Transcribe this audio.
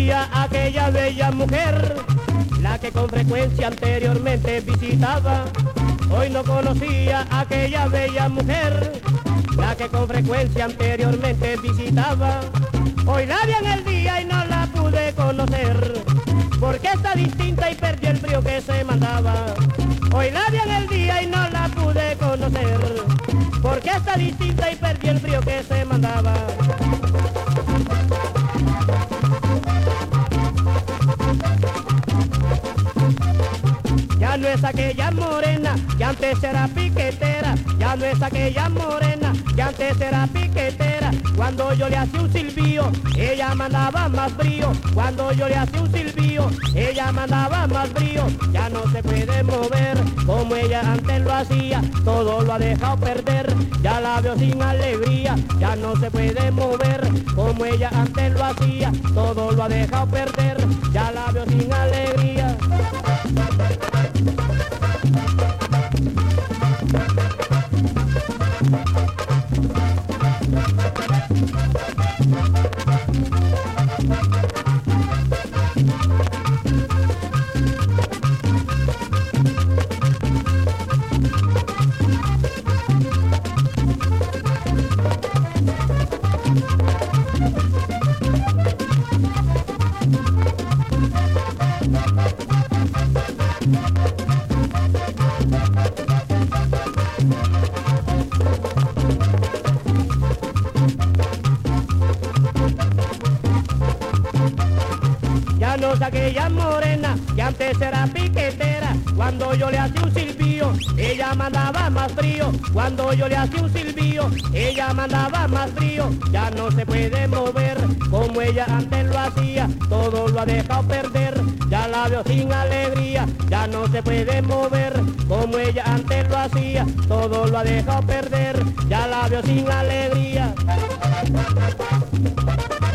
conocía a aquella bella mujer, la que con frecuencia anteriormente visitaba. Hoy no conocía a aquella bella mujer, la que con frecuencia anteriormente visitaba. Hoy la vi en el día y no la pude conocer, porque está distinta y perdió el brío que se mandaba. Hoy la vi en el día y no la pude conocer, porque está distinta y perdió el brío que se mandaba. Ya no es aquella morena que antes era piquetera, ya no es aquella morena que antes era piquetera. Cuando yo le hacía un silbío, ella mandaba más brío. Cuando yo le hacía un silbío, ella mandaba más brío. Ya no se puede mover como ella antes lo hacía, todo lo ha dejado perder, ya la veo sin alegría. Ya no se puede mover como ella antes lo hacía, todo lo ha dejado perder, ya la veo sin alegría. Ya no es aquella morena que antes era piquetera, cuando yo le hacía un silbío, ella mandaba más frío. Cuando yo le hacía un silbío, ella mandaba más frío. Ya no se puede mover como ella antes lo hacía, todo lo ha dejado perder, ya la veo sin alegría. Ya no se puede mover como ella antes lo hacía, todo lo ha dejado perder, ya la veo sin alegría.